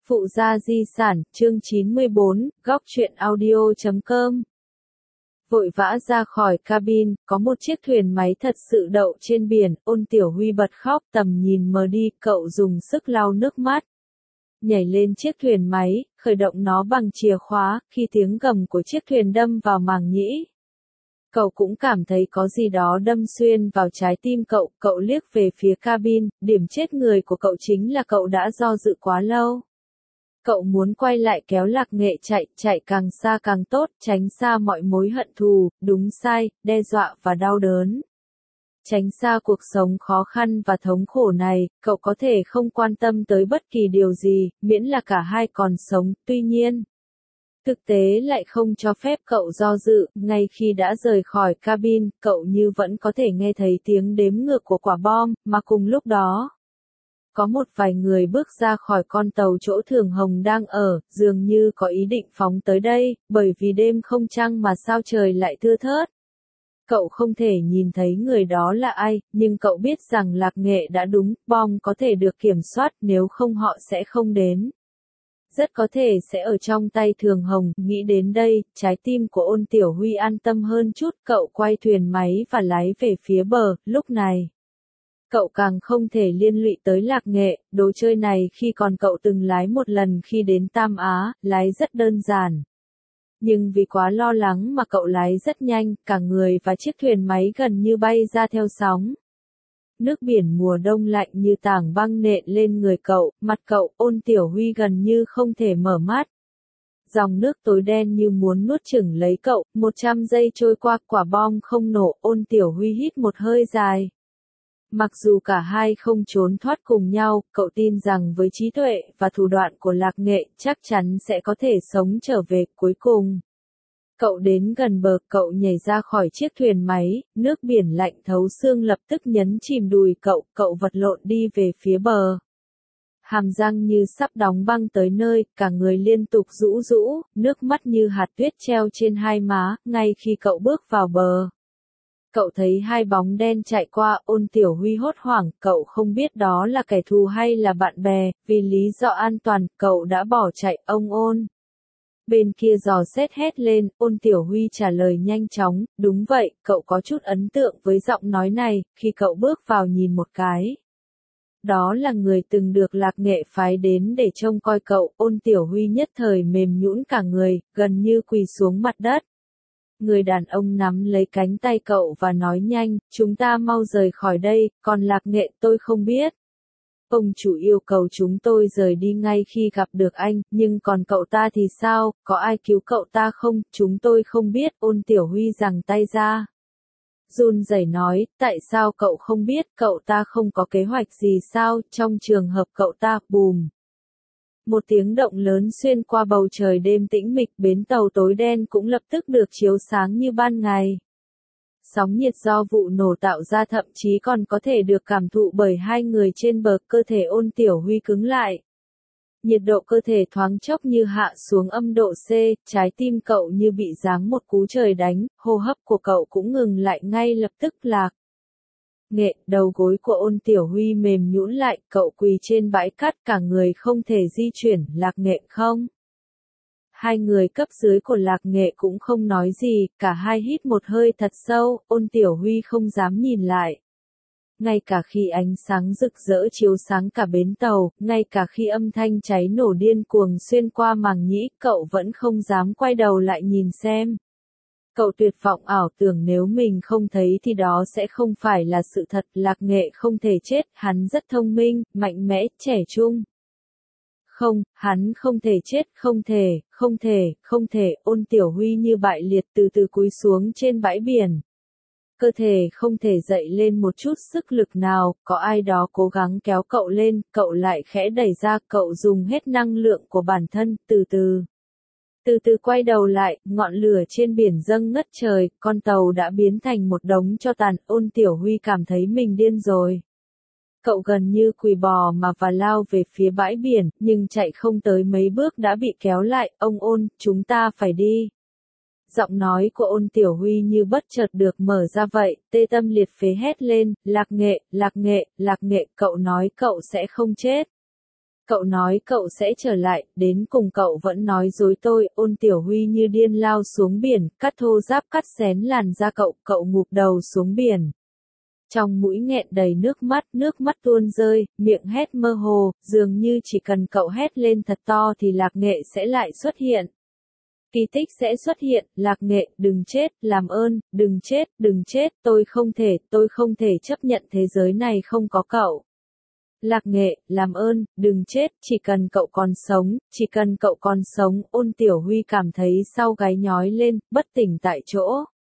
Phụ gia di sản, chương 94, góc truyện audio.com. Vội vã ra khỏi cabin, có một chiếc thuyền máy thật sự đậu trên biển, Ôn Tiểu Huy bật khóc, tầm nhìn mờ đi, cậu dùng sức lau nước mắt. Nhảy lên chiếc thuyền máy, khởi động nó bằng chìa khóa, khi tiếng gầm của chiếc thuyền đâm vào màng nhĩ. Cậu cũng cảm thấy có gì đó đâm xuyên vào trái tim cậu liếc về phía cabin, điểm chết người của cậu chính là cậu đã do dự quá lâu. Cậu muốn quay lại kéo Lạc Nghệ chạy càng xa càng tốt, tránh xa mọi mối hận thù, đúng sai, đe dọa và đau đớn. Tránh xa cuộc sống khó khăn và thống khổ này, cậu có thể không quan tâm tới bất kỳ điều gì, miễn là cả hai còn sống, tuy nhiên. Thực tế lại không cho phép cậu do dự, ngay khi đã rời khỏi cabin, cậu như vẫn có thể nghe thấy tiếng đếm ngược của quả bom, mà cùng lúc đó. Có một vài người bước ra khỏi con tàu chỗ Thường Hồng đang ở, dường như có ý định phóng tới đây, bởi vì đêm không trăng mà sao trời lại thưa thớt. Cậu không thể nhìn thấy người đó là ai, nhưng cậu biết rằng Lạc Nghệ đã đúng, bom có thể được kiểm soát, nếu không họ sẽ không đến. Rất có thể sẽ ở trong tay Thường Hồng, nghĩ đến đây, trái tim của Ôn Tiểu Huy an tâm hơn chút, cậu quay thuyền máy và lái về phía bờ, lúc này. Cậu càng không thể liên lụy tới Lạc Nghệ, đồ chơi này khi còn cậu từng lái một lần khi đến Tam Á, lái rất đơn giản. Nhưng vì quá lo lắng mà cậu lái rất nhanh, cả người và chiếc thuyền máy gần như bay ra theo sóng. Nước biển mùa đông lạnh như tảng băng nện lên người cậu, mặt cậu, Ôn Tiểu Huy gần như không thể mở mắt. Dòng nước tối đen như muốn nuốt chửng lấy cậu, 100 giây trôi qua, quả bom không nổ, Ôn Tiểu Huy hít một hơi dài. Mặc dù cả hai không trốn thoát cùng nhau, cậu tin rằng với trí tuệ và thủ đoạn của Lạc Nghệ, chắc chắn sẽ có thể sống trở về cuối cùng. Cậu đến gần bờ, cậu nhảy ra khỏi chiếc thuyền máy, nước biển lạnh thấu xương lập tức nhấn chìm đùi cậu vật lộn đi về phía bờ. Hàm răng như sắp đóng băng tới nơi, cả người liên tục rũ rũ, nước mắt như hạt tuyết treo trên hai má, ngay khi cậu bước vào bờ. Cậu thấy hai bóng đen chạy qua, Ôn Tiểu Huy hốt hoảng, cậu không biết đó là kẻ thù hay là bạn bè, vì lý do an toàn, cậu đã bỏ chạy, ông Ôn. Bên kia dò xét hét lên, Ôn Tiểu Huy trả lời nhanh chóng, đúng vậy, cậu có chút ấn tượng với giọng nói này, khi cậu bước vào nhìn một cái. Đó là người từng được Lạc Nghệ phái đến để trông coi cậu, Ôn Tiểu Huy nhất thời mềm nhũn cả người, gần như quỳ xuống mặt đất. Người đàn ông nắm lấy cánh tay cậu và nói nhanh, chúng ta mau rời khỏi đây, còn Lạc Nghệ tôi không biết. Ông chủ yêu cầu chúng tôi rời đi ngay khi gặp được anh, nhưng còn cậu ta thì sao, có ai cứu cậu ta không, chúng tôi không biết, Ôn Tiểu Huy giằng tay ra. Run rẩy nói, tại sao cậu không biết, cậu ta không có kế hoạch gì sao, trong trường hợp cậu ta, bùm. Một tiếng động lớn xuyên qua bầu trời đêm tĩnh mịch, bến tàu tối đen cũng lập tức được chiếu sáng như ban ngày. Sóng nhiệt do vụ nổ tạo ra thậm chí còn có thể được cảm thụ bởi hai người trên bờ, cơ thể Ôn Tiểu Huy cứng lại. Nhiệt độ cơ thể thoáng chốc như hạ xuống âm độ C, trái tim cậu như bị giáng một cú trời đánh, hô hấp của cậu cũng ngừng lại ngay lập tức. Lạc Nghệ, đầu gối của Ôn Tiểu Huy mềm nhũn lại, cậu quỳ trên bãi cát, cả người không thể di chuyển, Lạc Nghệ không? Hai người cấp dưới của Lạc Nghệ cũng không nói gì, cả hai hít một hơi thật sâu, Ôn Tiểu Huy không dám nhìn lại. Ngay cả khi ánh sáng rực rỡ chiếu sáng cả bến tàu, ngay cả khi âm thanh cháy nổ điên cuồng xuyên qua màng nhĩ, cậu vẫn không dám quay đầu lại nhìn xem. Cậu tuyệt vọng ảo tưởng nếu mình không thấy thì đó sẽ không phải là sự thật, Lạc Nghệ không thể chết, hắn rất thông minh, mạnh mẽ, trẻ trung. Không, hắn không thể chết, không thể, Ôn Tiểu Huy như bại liệt từ từ cúi xuống trên bãi biển. Cơ thể không thể dậy lên một chút sức lực nào, có ai đó cố gắng kéo cậu lên, cậu lại khẽ đẩy ra, cậu dùng hết năng lượng của bản thân, từ từ quay đầu lại, ngọn lửa trên biển dâng ngất trời, con tàu đã biến thành một đống tro tàn, Ôn Tiểu Huy cảm thấy mình điên rồi. Cậu gần như quỳ bò mà và lao về phía bãi biển, nhưng chạy không tới mấy bước đã bị kéo lại, ông Ôn, chúng ta phải đi. Giọng nói của Ôn Tiểu Huy như bất chợt được mở ra vậy, tê tâm liệt phế hét lên, Lạc Nghệ, cậu nói cậu sẽ không chết. Cậu nói cậu sẽ trở lại, đến cùng cậu vẫn nói dối tôi. Ôn Tiểu Huy như điên lao xuống biển, cắt thô ráp cắt xén làn da cậu, cậu ngụp đầu xuống biển. Trong mũi nghẹn đầy nước mắt tuôn rơi, miệng hét mơ hồ, dường như chỉ cần cậu hét lên thật to thì Lạc Nghệ sẽ lại xuất hiện. Kỳ tích sẽ xuất hiện. Lạc Nghệ, đừng chết, làm ơn, đừng chết, tôi không thể chấp nhận thế giới này không có cậu. Lạc Nghệ, làm ơn, đừng chết, chỉ cần cậu còn sống. Ôn Tiểu Huy cảm thấy sau gáy nhói lên, bất tỉnh tại chỗ.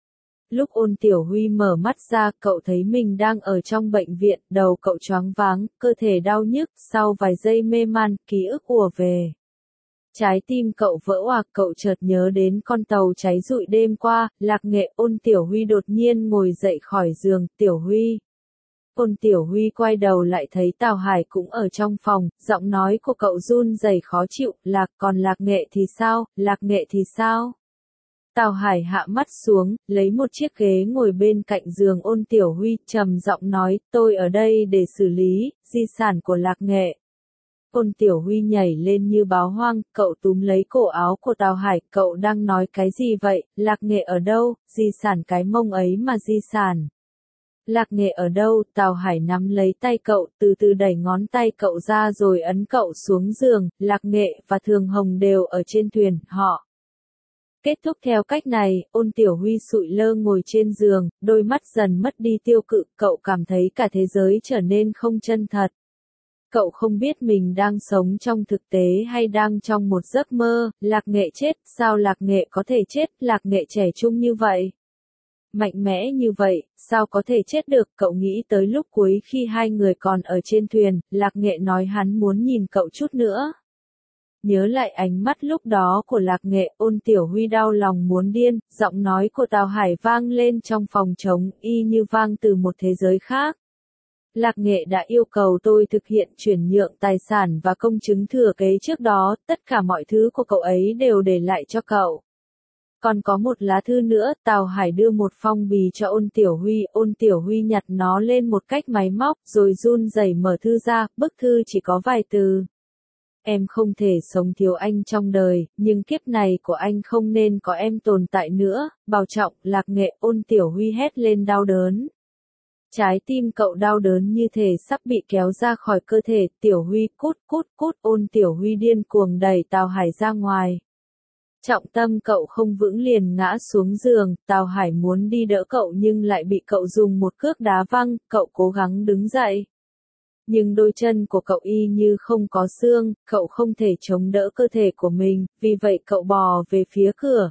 Lúc Ôn Tiểu Huy mở mắt ra, cậu thấy mình đang ở trong bệnh viện, đầu cậu choáng váng, cơ thể đau nhức, sau vài giây mê man, ký ức ùa về. Trái tim cậu vỡ òa, cậu chợt nhớ đến con tàu cháy rụi đêm qua. Lạc Nghệ. Ôn Tiểu Huy đột nhiên ngồi dậy khỏi giường. Tiểu Huy. Ôn Tiểu Huy quay đầu lại thấy Tào Hải cũng ở trong phòng, giọng nói của cậu run rẩy khó chịu. Còn Lạc Nghệ thì sao, Lạc Nghệ thì sao? Tào Hải hạ mắt xuống, lấy một chiếc ghế ngồi bên cạnh giường Ôn Tiểu Huy, trầm giọng nói, tôi ở đây để xử lý di sản của Lạc Nghệ. Ôn Tiểu Huy nhảy lên như báo hoang, cậu túm lấy cổ áo của Tào Hải, cậu đang nói cái gì vậy? Lạc Nghệ ở đâu? Di sản cái mông ấy mà di sản. Lạc Nghệ ở đâu? Tào Hải nắm lấy tay cậu, từ từ đẩy ngón tay cậu ra rồi ấn cậu xuống giường. Lạc Nghệ và Thường Hồng đều ở trên thuyền, họ. Kết thúc theo cách này, Ôn Tiểu Huy sụi lơ ngồi trên giường, đôi mắt dần mất đi tiêu cự, cậu cảm thấy cả thế giới trở nên không chân thật. Cậu không biết mình đang sống trong thực tế hay đang trong một giấc mơ. Lạc Nghệ chết, sao Lạc Nghệ có thể chết? Lạc Nghệ trẻ trung như vậy, mạnh mẽ như vậy, sao có thể chết được? Cậu nghĩ tới lúc cuối khi hai người còn ở trên thuyền, Lạc Nghệ nói hắn muốn nhìn cậu chút nữa. Nhớ lại ánh mắt lúc đó của Lạc Nghệ, Ôn Tiểu Huy đau lòng muốn điên, giọng nói của Tào Hải vang lên trong phòng trống, y như vang từ một thế giới khác. Lạc Nghệ đã yêu cầu tôi thực hiện chuyển nhượng tài sản và công chứng thừa kế trước đó, tất cả mọi thứ của cậu ấy đều để lại cho cậu. Còn có một lá thư nữa. Tào Hải đưa một phong bì cho Ôn Tiểu Huy nhặt nó lên một cách máy móc, rồi run rẩy mở thư ra, bức thư chỉ có vài từ. Em không thể sống thiếu anh trong đời, nhưng kiếp này của anh không nên có em tồn tại nữa, bảo trọng. Lạc Nghệ. Ôn Tiểu Huy hét lên đau đớn. Trái tim cậu đau đớn như thể sắp bị kéo ra khỏi cơ thể. Tiểu Huy, cút. Ôn Tiểu Huy điên cuồng đẩy Tào Hải ra ngoài. Trọng tâm cậu không vững liền ngã xuống giường, Tào Hải muốn đi đỡ cậu nhưng lại bị cậu dùng một cước đá văng, cậu cố gắng đứng dậy. Nhưng đôi chân của cậu y như không có xương, cậu không thể chống đỡ cơ thể của mình, vì vậy cậu bò về phía cửa.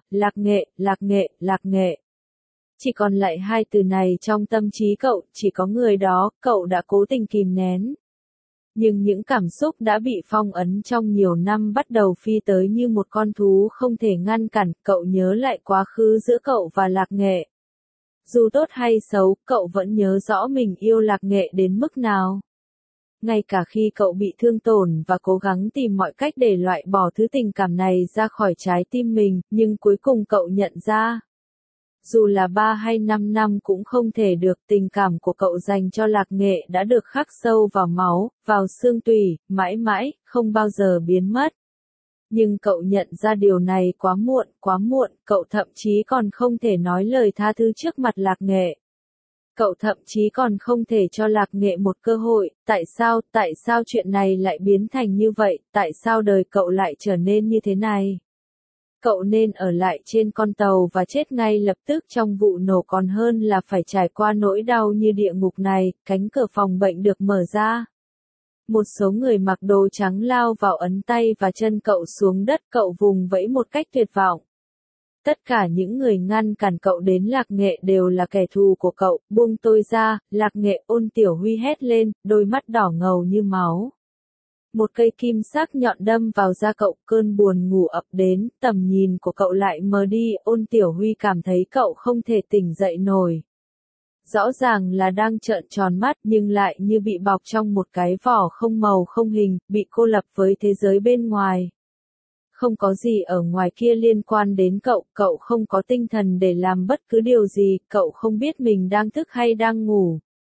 Lạc Nghệ. Chỉ còn lại hai từ này trong tâm trí cậu, chỉ có người đó, cậu đã cố tình kìm nén. Nhưng những cảm xúc đã bị phong ấn trong nhiều năm bắt đầu phi tới như một con thú không thể ngăn cản. Cậu nhớ lại quá khứ giữa cậu và Lạc Nghệ. Dù tốt hay xấu, cậu vẫn nhớ rõ mình yêu Lạc Nghệ đến mức nào. Ngay cả khi cậu bị thương tổn và cố gắng tìm mọi cách để loại bỏ thứ tình cảm này ra khỏi trái tim mình, nhưng cuối cùng cậu nhận ra. Dù là 3 hay 5 năm cũng không thể được, tình cảm của cậu dành cho Lạc Nghệ đã được khắc sâu vào máu, vào xương tủy, mãi mãi, không bao giờ biến mất. Nhưng cậu nhận ra điều này quá muộn, cậu thậm chí còn không thể nói lời tha thứ trước mặt Lạc Nghệ. Cậu thậm chí còn không thể cho Lạc Nghệ một cơ hội. Tại sao chuyện này lại biến thành như vậy, tại sao đời cậu lại trở nên như thế này? Cậu nên ở lại trên con tàu và chết ngay lập tức trong vụ nổ còn hơn là phải trải qua nỗi đau như địa ngục này. Cánh cửa phòng bệnh được mở ra. Một số người mặc đồ trắng lao vào ấn tay và chân cậu xuống đất, cậu vùng vẫy một cách tuyệt vọng. Tất cả những người ngăn cản cậu đến Lạc Nghệ đều là kẻ thù của cậu, buông tôi ra. Lạc Nghệ. Ôn Tiểu Huy hét lên, đôi mắt đỏ ngầu như máu. Một cây kim sắc nhọn đâm vào da cậu, cơn buồn ngủ ập đến, tầm nhìn của cậu lại mờ đi. Ôn Tiểu Huy cảm thấy cậu không thể tỉnh dậy nổi. Rõ ràng là đang trợn tròn mắt nhưng lại như bị bọc trong một cái vỏ không màu không hình, bị cô lập với thế giới bên ngoài. Không có gì ở ngoài kia liên quan đến cậu, cậu không có tinh thần để làm bất cứ điều gì, cậu không biết mình đang thức hay đang ngủ.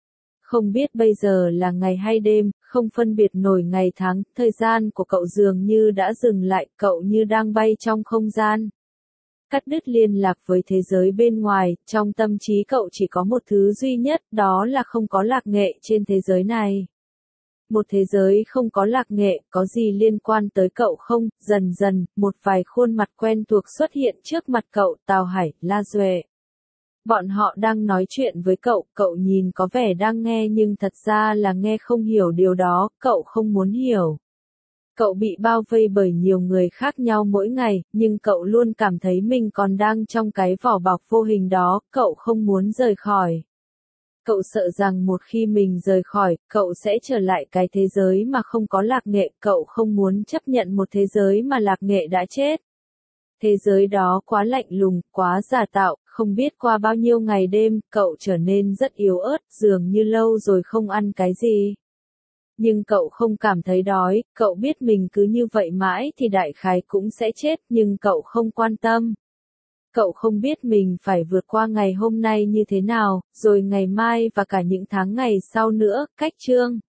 Không biết bây giờ là ngày hay đêm, không phân biệt nổi ngày tháng, thời gian của cậu dường như đã dừng lại, cậu như đang bay trong không gian. Cắt đứt liên lạc với thế giới bên ngoài, trong tâm trí cậu chỉ có một thứ duy nhất, đó là không có lạc nghệ trên thế giới này. Một thế giới không có lạc nghệ, có gì liên quan tới cậu không? Dần dần, một vài khuôn mặt quen thuộc xuất hiện trước mặt cậu, Tào Hải, La Duệ. Bọn họ đang nói chuyện với cậu nhìn có vẻ đang nghe nhưng thật ra là nghe không hiểu điều đó, cậu không muốn hiểu. Cậu bị bao vây bởi nhiều người khác nhau mỗi ngày, nhưng cậu luôn cảm thấy mình còn đang trong cái vỏ bọc vô hình đó, cậu không muốn rời khỏi. Cậu sợ rằng một khi mình rời khỏi, cậu sẽ trở lại cái thế giới mà không có lạc nghệ, cậu không muốn chấp nhận một thế giới mà lạc nghệ đã chết. Thế giới đó quá lạnh lùng, quá giả tạo, không biết qua bao nhiêu ngày đêm, cậu trở nên rất yếu ớt, dường như lâu rồi không ăn cái gì. Nhưng cậu không cảm thấy đói, cậu biết mình cứ như vậy mãi thì đại khái cũng sẽ chết, nhưng cậu không quan tâm. Cậu không biết mình phải vượt qua ngày hôm nay như thế nào, rồi ngày mai và cả những tháng ngày sau nữa, cách chương.